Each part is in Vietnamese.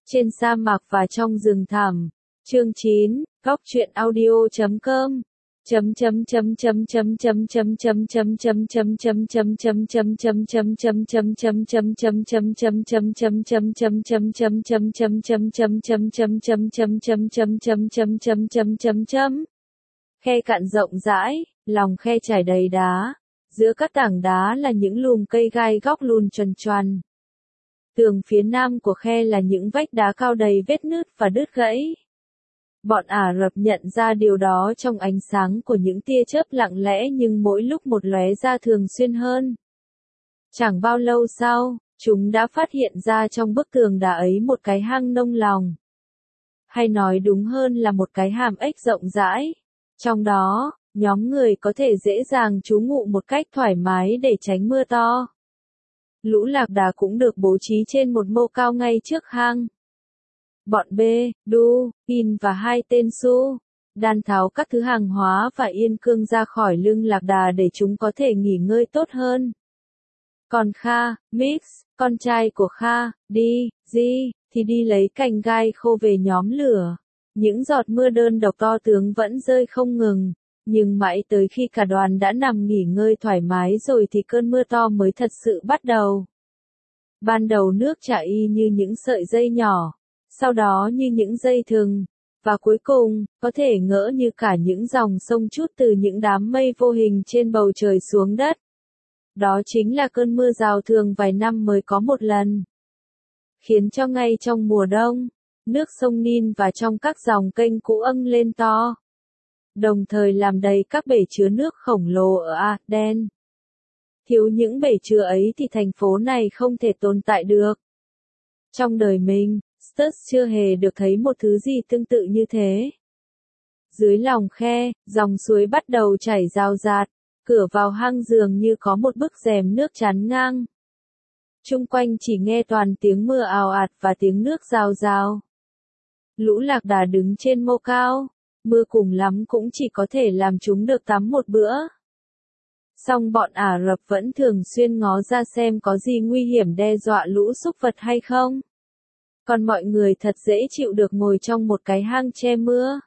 Trên sa mạc và trong rừng thẳm. Chương 9, Góc truyện audio.com. Khe cạn rộng rãi, lòng khe trải đầy đá, giữa các tảng đá là những lùm cây gai góc lùn choằn choằn. Tường phía nam của khe là những vách đá cao đầy vết nứt và đứt gãy. Bọn Ả Rập nhận ra điều đó trong ánh sáng của những tia chớp lặng lẽ nhưng mỗi lúc một lóe ra thường xuyên hơn. Chẳng bao lâu sau, chúng đã phát hiện ra trong bức tường đá ấy một cái hang nông lòng. Hay nói đúng hơn là một cái hàm ếch rộng rãi. Trong đó, nhóm người có thể dễ dàng trú ngụ một cách thoải mái để tránh mưa to. Lũ lạc đà cũng được bố trí trên một mô cao ngay trước hang. Bọn B, Du, In và 2 tên Su, đan tháo các thứ hàng hóa và yên cương ra khỏi lưng lạc đà để chúng có thể nghỉ ngơi tốt hơn. Còn Kha, Mix, con trai của Kha, Di, thì đi lấy cành gai khô về nhóm lửa. Những giọt mưa đơn độc to tướng vẫn rơi không ngừng, nhưng mãi tới khi cả đoàn đã nằm nghỉ ngơi thoải mái rồi thì cơn mưa to mới thật sự bắt đầu. Ban đầu nước chảy y như những sợi dây nhỏ, sau đó như những dây thừng, và cuối cùng, có thể ngỡ như cả những dòng sông trút từ những đám mây vô hình trên bầu trời xuống đất. Đó chính là cơn mưa rào thường vài năm mới có một lần. Khiến cho ngay trong mùa đông, nước sông Nin và trong các dòng kênh cũ âng lên to. Đồng thời làm đầy các bể chứa nước khổng lồ ở Aden. Thiếu những bể chứa ấy thì thành phố này không thể tồn tại được. Trong đời mình, Sturz chưa hề được thấy một thứ gì tương tự như thế. Dưới lòng khe, dòng suối bắt đầu chảy rào rạt, cửa vào hang dường như có một bức rèm nước chắn ngang. Chung quanh chỉ nghe toàn tiếng mưa ào ạt và tiếng nước rào rào. Lũ lạc đà đứng trên mô cao, mưa cùng lắm cũng chỉ có thể làm chúng được tắm một bữa. Song bọn Ả Rập vẫn thường xuyên ngó ra xem có gì nguy hiểm đe dọa lũ súc vật hay không. Còn mọi người thật dễ chịu được ngồi trong một cái hang che mưa.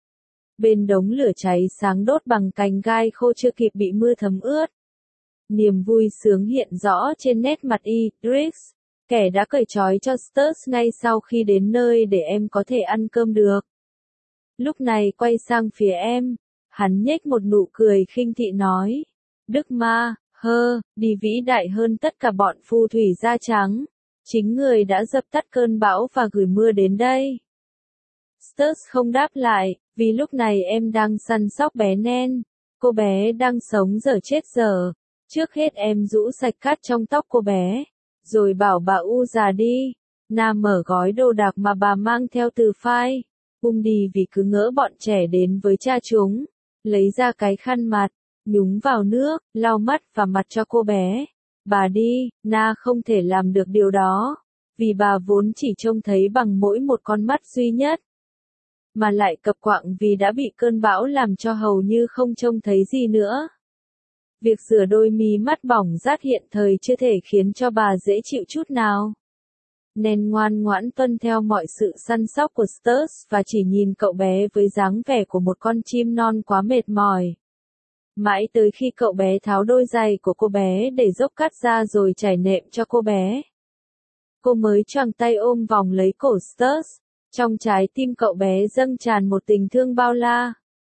Bên đống lửa cháy sáng đốt bằng cành gai khô chưa kịp bị mưa thấm ướt. Niềm vui sướng hiện rõ trên nét mặt Idris, kẻ đã cởi trói cho Sturz ngay sau khi đến nơi để em có thể ăn cơm được. Lúc này quay sang phía em, hắn nhếch một nụ cười khinh thị nói, Đức Ma, đi vĩ đại hơn tất cả bọn phù thủy da trắng. Chính người đã dập tắt cơn bão và gửi mưa đến đây. Sturz không đáp lại, vì lúc này em đang săn sóc bé Nen. Cô bé đang sống dở chết dở. Trước hết em rũ sạch cát trong tóc cô bé, rồi bảo bà U già đi. Na mở gói đồ đạc mà bà mang theo từ phai. Đi vì cứ ngỡ bọn trẻ đến với cha chúng. Lấy ra cái khăn mặt, nhúng vào nước, lau mắt và mặt cho cô bé. Bà đi, Na không thể làm được điều đó, vì bà vốn chỉ trông thấy bằng mỗi một con mắt duy nhất. Mà lại cập quạng vì đã bị cơn bão làm cho hầu như không trông thấy gì nữa. Việc rửa đôi mí mắt bỏng rát hiện thời chưa thể khiến cho bà dễ chịu chút nào. Nen ngoan ngoãn tuân theo mọi sự săn sóc của Sturz và chỉ nhìn cậu bé với dáng vẻ của một con chim non quá mệt mỏi. Mãi tới khi cậu bé tháo đôi giày của cô bé để dốc cát ra rồi trải nệm cho cô bé. Cô mới choàng tay ôm vòng lấy cổ Sturz. Trong trái tim cậu bé dâng tràn một tình thương bao la.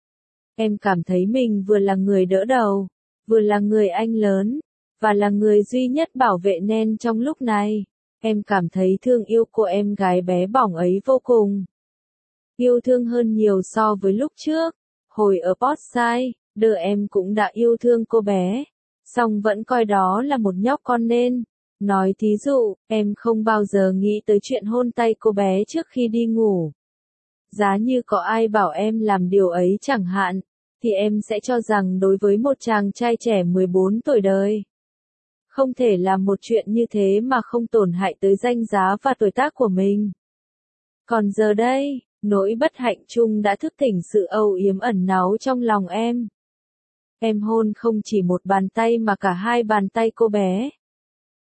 Em cảm thấy mình vừa là người đỡ đầu, vừa là người anh lớn, và là người duy nhất bảo vệ Nen trong lúc này. Em cảm thấy thương yêu cô em gái bé bỏng ấy vô cùng. Yêu thương hơn nhiều so với lúc trước. Hồi ở Portside, em cũng đã yêu thương cô bé, song vẫn coi đó là một nhóc con nên. Nói thí dụ, em không bao giờ nghĩ tới chuyện hôn tay cô bé trước khi đi ngủ. Giá như có ai bảo em làm điều ấy chẳng hạn, thì em sẽ cho rằng đối với một chàng trai trẻ 14 tuổi đời, không thể làm một chuyện như thế mà không tổn hại tới danh giá và tuổi tác của mình. Còn giờ đây, nỗi bất hạnh chung đã thức tỉnh sự âu yếm ẩn náu trong lòng em. Em hôn không chỉ một bàn tay mà cả 2 bàn tay cô bé.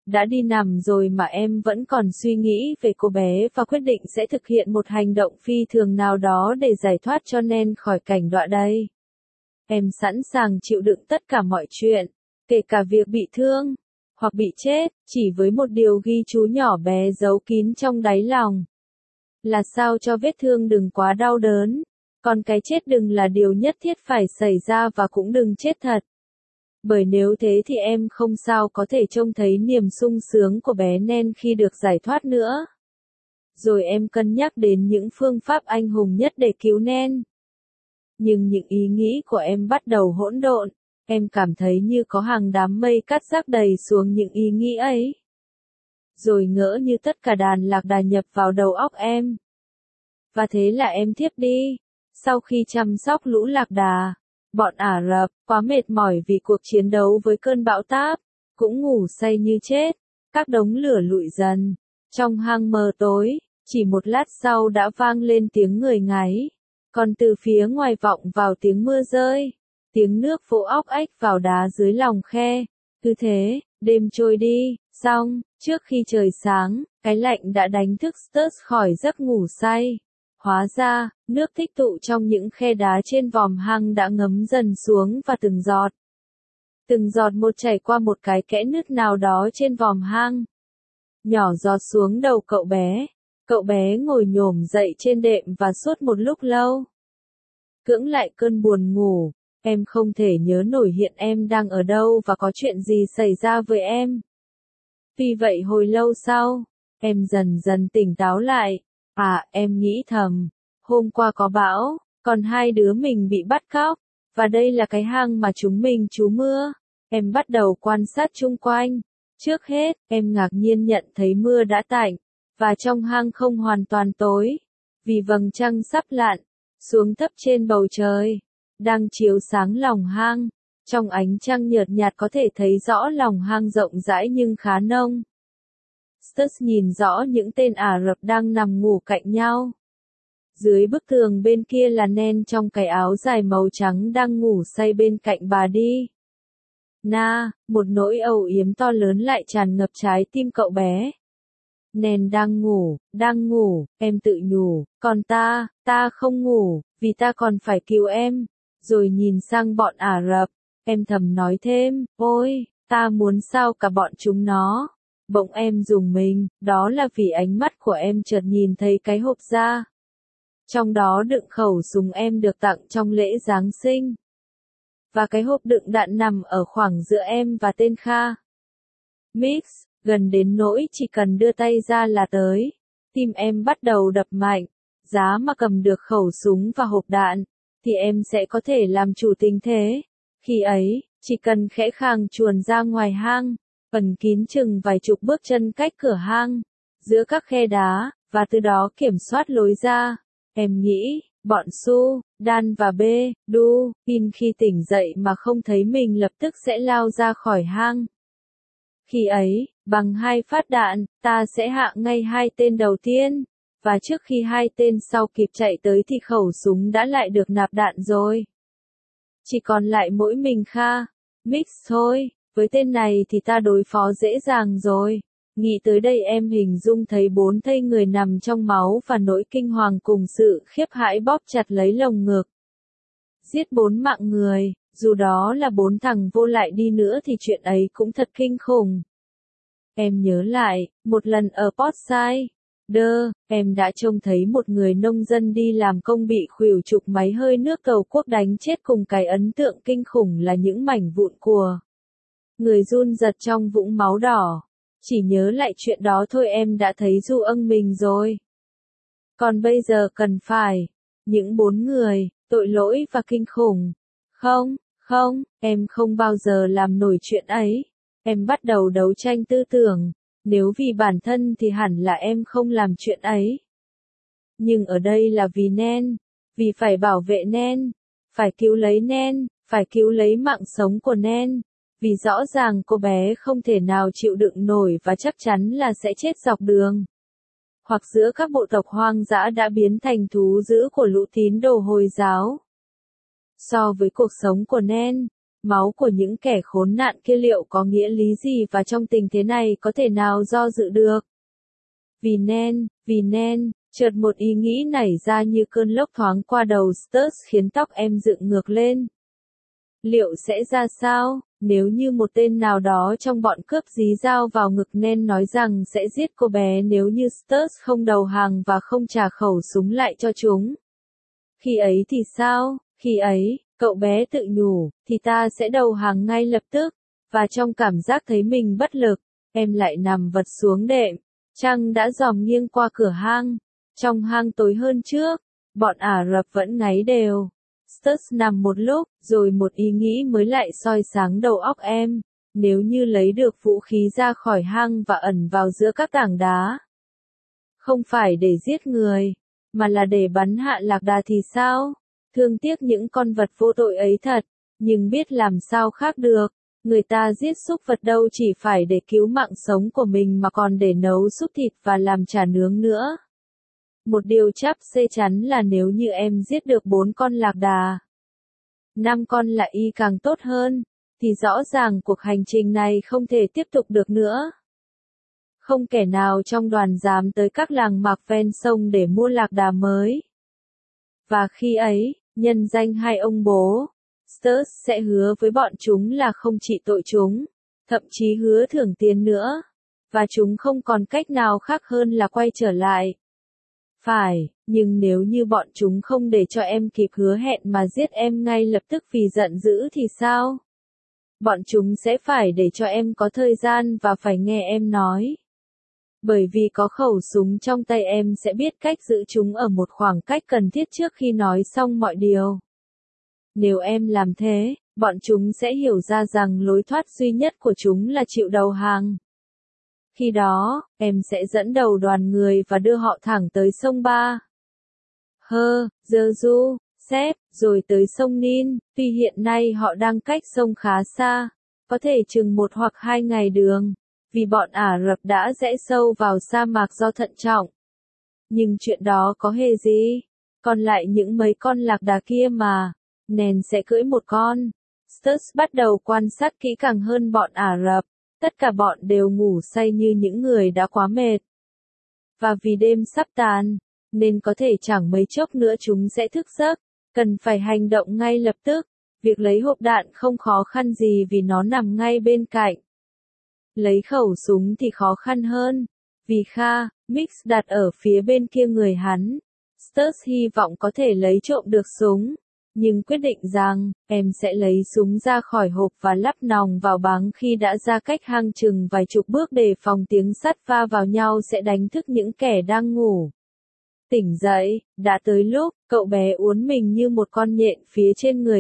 đã đi nằm rồi mà em vẫn còn suy nghĩ về cô bé và quyết định sẽ thực hiện một hành động phi thường nào đó để giải thoát cho Nen khỏi cảnh đọa đây. Em sẵn sàng chịu đựng tất cả mọi chuyện, kể cả việc bị thương, hoặc bị chết, chỉ với một điều ghi chú nhỏ bé giấu kín trong đáy lòng. Là sao cho vết thương đừng quá đau đớn, còn cái chết đừng là điều nhất thiết phải xảy ra và cũng đừng chết thật. Bởi nếu thế thì em không sao có thể trông thấy niềm sung sướng của bé Nen khi được giải thoát nữa. Rồi em cân nhắc đến những phương pháp anh hùng nhất để cứu Nen. Nhưng những ý nghĩ của em bắt đầu hỗn độn, em cảm thấy như có hàng đám mây cát rác đầy xuống những ý nghĩ ấy. Rồi ngỡ như tất cả đàn lạc đà nhập vào đầu óc em. Và thế là em thiếp đi. Sau khi chăm sóc lũ lạc đà, bọn Ả Rập, quá mệt mỏi vì cuộc chiến đấu với cơn bão táp, cũng ngủ say như chết, các đống lửa lụi dần. Trong hang mờ tối, chỉ một lát sau đã vang lên tiếng người ngáy, còn từ phía ngoài vọng vào tiếng mưa rơi, tiếng nước vỗ óc ách vào đá dưới lòng khe. Cứ thế, đêm trôi đi, xong, trước khi trời sáng, cái lạnh đã đánh thức Sturz khỏi giấc ngủ say. Hóa ra, nước tích tụ trong những khe đá trên vòm hang đã ngấm dần xuống và từng giọt một chảy qua một cái kẽ nứt nào đó trên vòm hang. Nhỏ giọt xuống đầu cậu bé ngồi nhổm dậy trên đệm và suốt một lúc lâu. Cưỡng lại cơn buồn ngủ, em không thể nhớ nổi hiện em đang ở đâu và có chuyện gì xảy ra với em. Vì vậy hồi lâu sau, em dần dần tỉnh táo lại. Em nghĩ thầm, hôm qua có bão, còn hai đứa mình bị bắt cóc, và đây là cái hang mà chúng mình trú mưa. Em bắt đầu quan sát chung quanh. Trước hết, em ngạc nhiên nhận thấy mưa đã tạnh, và trong hang không hoàn toàn tối, vì vầng trăng sắp lặn xuống thấp trên bầu trời, đang chiếu sáng lòng hang. Trong ánh trăng nhợt nhạt có thể thấy rõ lòng hang rộng rãi nhưng khá nông. Sturz nhìn rõ những tên Ả Rập đang nằm ngủ cạnh nhau. Dưới bức tường bên kia là Nen trong cái áo dài màu trắng đang ngủ say bên cạnh bà đi. Một nỗi âu yếm to lớn lại tràn ngập trái tim cậu bé. Nen đang ngủ, em tự nhủ, còn ta không ngủ, vì ta còn phải cứu em. Rồi nhìn sang bọn Ả Rập, em thầm nói thêm, ôi, ta muốn sao cả bọn chúng nó. Bỗng em rùng mình, đó là vì ánh mắt của em chợt nhìn thấy cái hộp da. Trong đó đựng khẩu súng em được tặng trong lễ Giáng sinh. Và cái hộp đựng đạn nằm ở khoảng giữa em và tên Kha. Mix, gần đến nỗi chỉ cần đưa tay ra là tới. Tim em bắt đầu đập mạnh. Giá mà cầm được khẩu súng và hộp đạn, thì em sẽ có thể làm chủ tình thế. Khi ấy, chỉ cần khẽ khàng chuồn ra ngoài hang, phần kín chừng vài chục bước chân cách cửa hang, giữa các khe đá, và từ đó kiểm soát lối ra. Em nghĩ, bọn Su, Dan và B, Du, In khi tỉnh dậy mà không thấy mình lập tức sẽ lao ra khỏi hang. Khi ấy, bằng 2 phát đạn, ta sẽ hạ ngay 2 tên đầu tiên, và trước khi 2 tên sau kịp chạy tới thì khẩu súng đã lại được nạp đạn rồi. Chỉ còn lại mỗi mình Kha, Mix thôi, với tên này thì ta đối phó dễ dàng rồi. Nghĩ tới đây em hình dung thấy 4 thây người nằm trong máu và nỗi kinh hoàng cùng sự khiếp hãi bóp chặt lấy lồng ngực. Giết 4 mạng người, dù đó là 4 thằng vô lại đi nữa thì chuyện ấy cũng thật kinh khủng. Em nhớ lại, một lần ở Port-Said, em đã trông thấy một người nông dân đi làm công bị khuỷu trục máy hơi nước Cầu Quốc đánh chết cùng cái ấn tượng kinh khủng là những mảnh vụn của người run rật trong vũng máu đỏ. Chỉ nhớ lại chuyện đó thôi em đã thấy ru âng mình rồi. Còn bây giờ cần phải, những 4 người, tội lỗi và kinh khủng. Không, em không bao giờ làm nổi chuyện ấy. Em bắt đầu đấu tranh tư tưởng, nếu vì bản thân thì hẳn là em không làm chuyện ấy. Nhưng ở đây là vì Nen, vì phải bảo vệ Nen, phải cứu lấy Nen, phải cứu lấy mạng sống của Nen. Vì rõ ràng cô bé không thể nào chịu đựng nổi và chắc chắn là sẽ chết dọc đường. Hoặc giữa các bộ tộc hoang dã đã biến thành thú dữ của lũ tín đồ Hồi giáo. So với cuộc sống của Nen, Máu của những kẻ khốn nạn kia liệu có nghĩa lý gì và trong tình thế này có thể nào do dự được? Vì nên, chợt một ý nghĩ nảy ra như cơn lốc thoáng qua đầu Sturz khiến tóc em dựng ngược lên. Liệu sẽ ra sao, nếu như một tên nào đó trong bọn cướp dí dao vào ngực Nen nói rằng sẽ giết cô bé nếu như Sturz không đầu hàng và không trả khẩu súng lại cho chúng? Khi ấy thì sao? Khi ấy, cậu bé tự nhủ, thì ta sẽ đầu hàng ngay lập tức, và trong cảm giác thấy mình bất lực, em lại nằm vật xuống đệm. Trăng đã dòm nghiêng qua cửa hang. Trong hang tối hơn trước, bọn Ả Rập vẫn ngáy đều. Sturz nằm một lúc, rồi một ý nghĩ mới lại soi sáng đầu óc em. Nếu như lấy được vũ khí ra khỏi hang và ẩn vào giữa các tảng đá, không phải để giết người, mà là để bắn hạ lạc đà thì sao? Thương tiếc những con vật vô tội ấy thật, nhưng biết làm sao khác được. Người ta giết súc vật đâu chỉ phải để cứu mạng sống của mình mà còn để nấu súp thịt và làm chả nướng nữa. Một điều chắc chắn là nếu như em giết được 4 con lạc đà, 5 con lại y càng tốt hơn, thì rõ ràng cuộc hành trình này không thể tiếp tục được nữa. Không kẻ nào trong đoàn dám tới các làng mạc ven sông để mua lạc đà mới. Và khi ấy, nhân danh hai ông bố, Sturz sẽ hứa với bọn chúng là không trị tội chúng, thậm chí hứa thưởng tiền nữa, và chúng không còn cách nào khác hơn là quay trở lại. Phải, nhưng nếu như bọn chúng không để cho em kịp hứa hẹn mà giết em ngay lập tức vì giận dữ thì sao? Bọn chúng sẽ phải để cho em có thời gian và phải nghe em nói. Bởi vì có khẩu súng trong tay em sẽ biết cách giữ chúng ở một khoảng cách cần thiết trước khi nói xong mọi điều. Nếu em làm thế, bọn chúng sẽ hiểu ra rằng lối thoát duy nhất của chúng là chịu đầu hàng. Khi đó, em sẽ dẫn đầu đoàn người và đưa họ thẳng tới sông Ba. Giê-ru, Sép, rồi tới sông Nin, tuy hiện nay họ đang cách sông khá xa, có thể chừng 1 hoặc 2 ngày đường, vì bọn Ả Rập đã rẽ sâu vào sa mạc do thận trọng. Nhưng chuyện đó có hề gì? Còn lại những mấy con lạc đà kia mà, Nen sẽ cưỡi một con. Sturz bắt đầu quan sát kỹ càng hơn bọn Ả Rập. Tất cả bọn đều ngủ say như những người đã quá mệt. Và vì đêm sắp tàn, nên có thể chẳng mấy chốc nữa chúng sẽ thức giấc, cần phải hành động ngay lập tức. Việc lấy hộp đạn không khó khăn gì vì nó nằm ngay bên cạnh. Lấy khẩu súng thì khó khăn hơn, vì Mix đặt ở phía bên kia người hắn. Sturz hy vọng có thể lấy trộm được súng, nhưng quyết định rằng, em sẽ lấy súng ra khỏi hộp và lắp nòng vào báng khi đã ra cách hang chừng vài chục bước để phòng tiếng sắt va vào nhau sẽ đánh thức những kẻ đang ngủ. Tỉnh dậy, đã tới lúc, cậu bé uốn mình như một con nhện phía trên người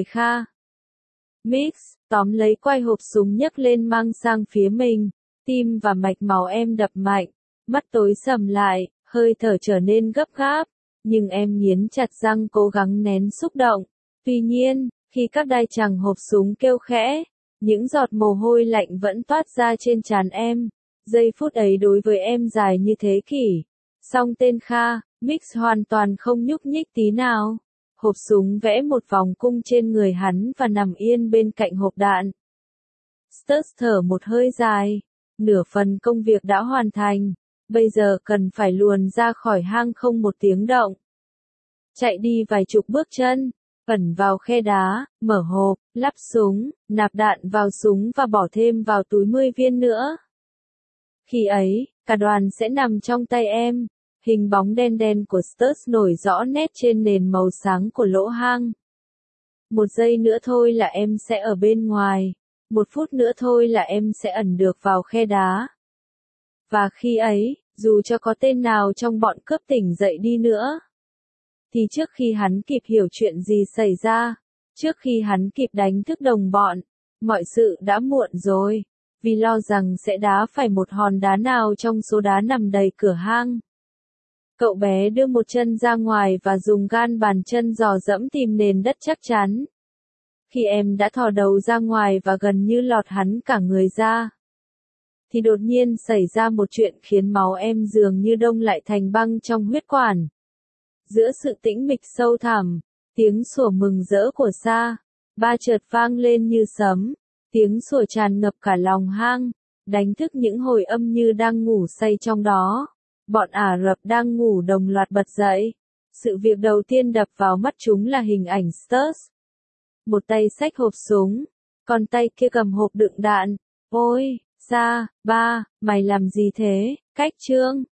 Mix, tóm lấy quai hộp súng nhấc lên mang sang phía mình, tim và mạch máu em đập mạnh, mắt tối sầm lại, hơi thở trở nên gấp gáp, nhưng em nghiến chặt răng cố gắng nén xúc động. Tuy nhiên, khi các đai chằng hộp súng kêu khẽ, những giọt mồ hôi lạnh vẫn toát ra trên trán em. Giây phút ấy đối với em dài như thế kỷ. Song tên Mix hoàn toàn không nhúc nhích tí nào. Hộp súng vẽ một vòng cung trên người hắn và nằm yên bên cạnh hộp đạn. Sturz thở một hơi dài. Nửa phần công việc đã hoàn thành. Bây giờ cần phải luồn ra khỏi hang không một tiếng động. Chạy đi vài chục bước chân. Ẩn vào khe đá, mở hộp, lắp súng, nạp đạn vào súng và bỏ thêm vào túi 10 viên nữa. Khi ấy, cả đoàn sẽ nằm trong tay em. Hình bóng đen đen của Sturz nổi rõ nét trên nền màu sáng của lỗ hang. 1 giây nữa thôi là em sẽ ở bên ngoài. 1 phút nữa thôi là em sẽ ẩn được vào khe đá. Và khi ấy, dù cho có tên nào trong bọn cướp tỉnh dậy đi nữa, thì trước khi hắn kịp hiểu chuyện gì xảy ra, trước khi hắn kịp đánh thức đồng bọn, mọi sự đã muộn rồi, vì lo rằng sẽ đá phải một hòn đá nào trong số đá nằm đầy cửa hang. Cậu bé đưa một chân ra ngoài và dùng gan bàn chân dò dẫm tìm nền đất chắc chắn. Khi em đã thò đầu ra ngoài và gần như lọt hắn cả người ra, thì đột nhiên xảy ra một chuyện khiến máu em dường như đông lại thành băng trong huyết quản. Giữa sự tĩnh mịch sâu thẳm, tiếng sủa mừng rỡ của Ba chợt vang lên như sấm, tiếng sủa tràn ngập cả lòng hang, đánh thức những hồi âm như đang ngủ say trong đó. Bọn Ả Rập đang ngủ đồng loạt bật dậy. Sự việc đầu tiên đập vào mắt chúng là hình ảnh Sturz. Một tay xách hộp súng, còn tay kia cầm hộp đựng đạn. Ôi, ba, mày làm gì thế? Cách trương.